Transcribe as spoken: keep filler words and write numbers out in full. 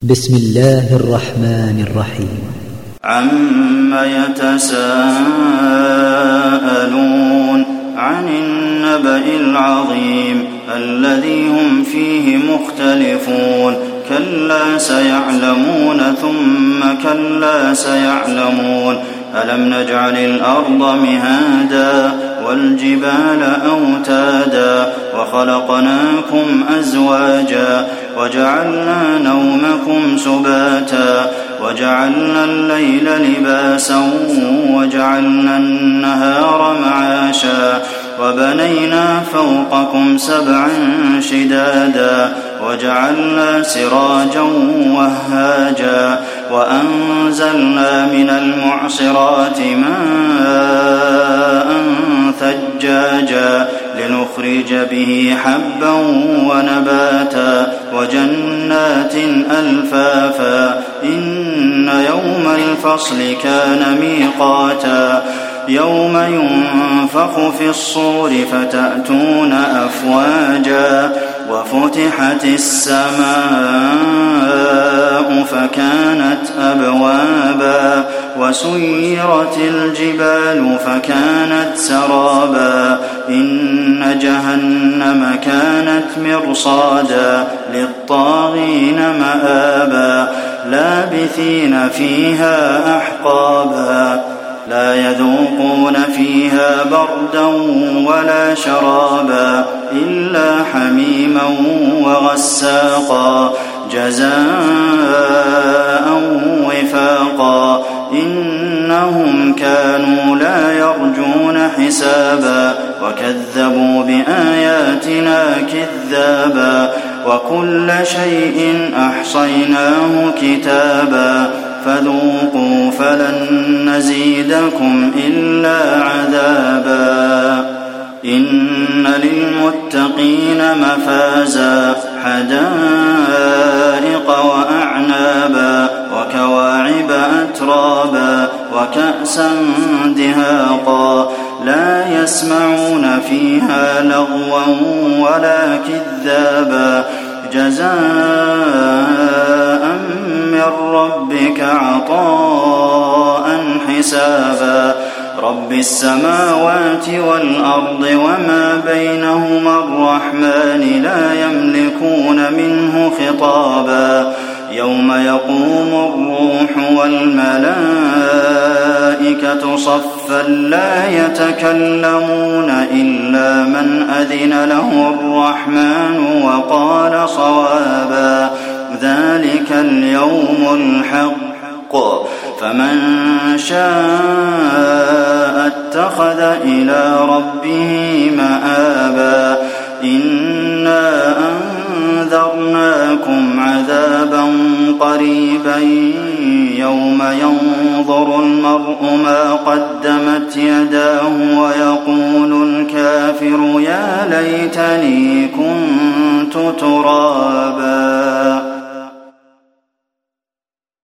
بسم الله الرحمن الرحيم. عم يتساءلون عن النبأ العظيم الذي هم فيه مختلفون كلا سيعلمون ثم كلا سيعلمون ألم نجعل الأرض مهادا والجبال أوتادا وخلقناكم أزواجا وجعلنا نومكم سباتا وجعلنا الليل لباسا وجعلنا النهار معاشا وبنينا فوقكم سبعا شدادا وجعلنا سراجا وهاجا وأنزلنا من المعصرات ماء ثجاجا لنخرج به حبا ونباتا وجنات ألفافا إن يوم الفصل كان ميقاتا يوم ينفخ في الصور فتأتون أفواجا وفتحت السماء فكانت أبوابا وسيرت الجبال فكانت سرابا إن جهنم كانت مرصادا للطاغين مآبا لابثين فيها أحقابا لا يذوقون فيها بردا ولا شرابا إلا حميما وغساقا جزاء وفاقا إنهم كانوا لا يرجون حسابا وكذبوا بآياتنا كذابا وكل شيء أحصيناه كتابا فذوقوا فلن نزيدكم إلا عذابا إن للمتقين مفازا حدائق وأعنابا وكواعب أترابا وكأسا دهاقا لا يسمعون فيها لغوا ولا كذابا جزاء من ربك عطاء حسابا رب السماوات والأرض وما بينهما الرحمن لا يملكون منه خطابا يوم يقوم الروح والملائكة صفا لا يتكلمون إلا من أذن له الرحمن وقال صوابا ذلك اليوم الحق فمن شاء اتخذ إلى ربه مآبا إنا أنذرناكم عذابا قريبا يوم ينظر المرء ما قدمت يداه ويقول الكافر يا ليتني كنت ترابا.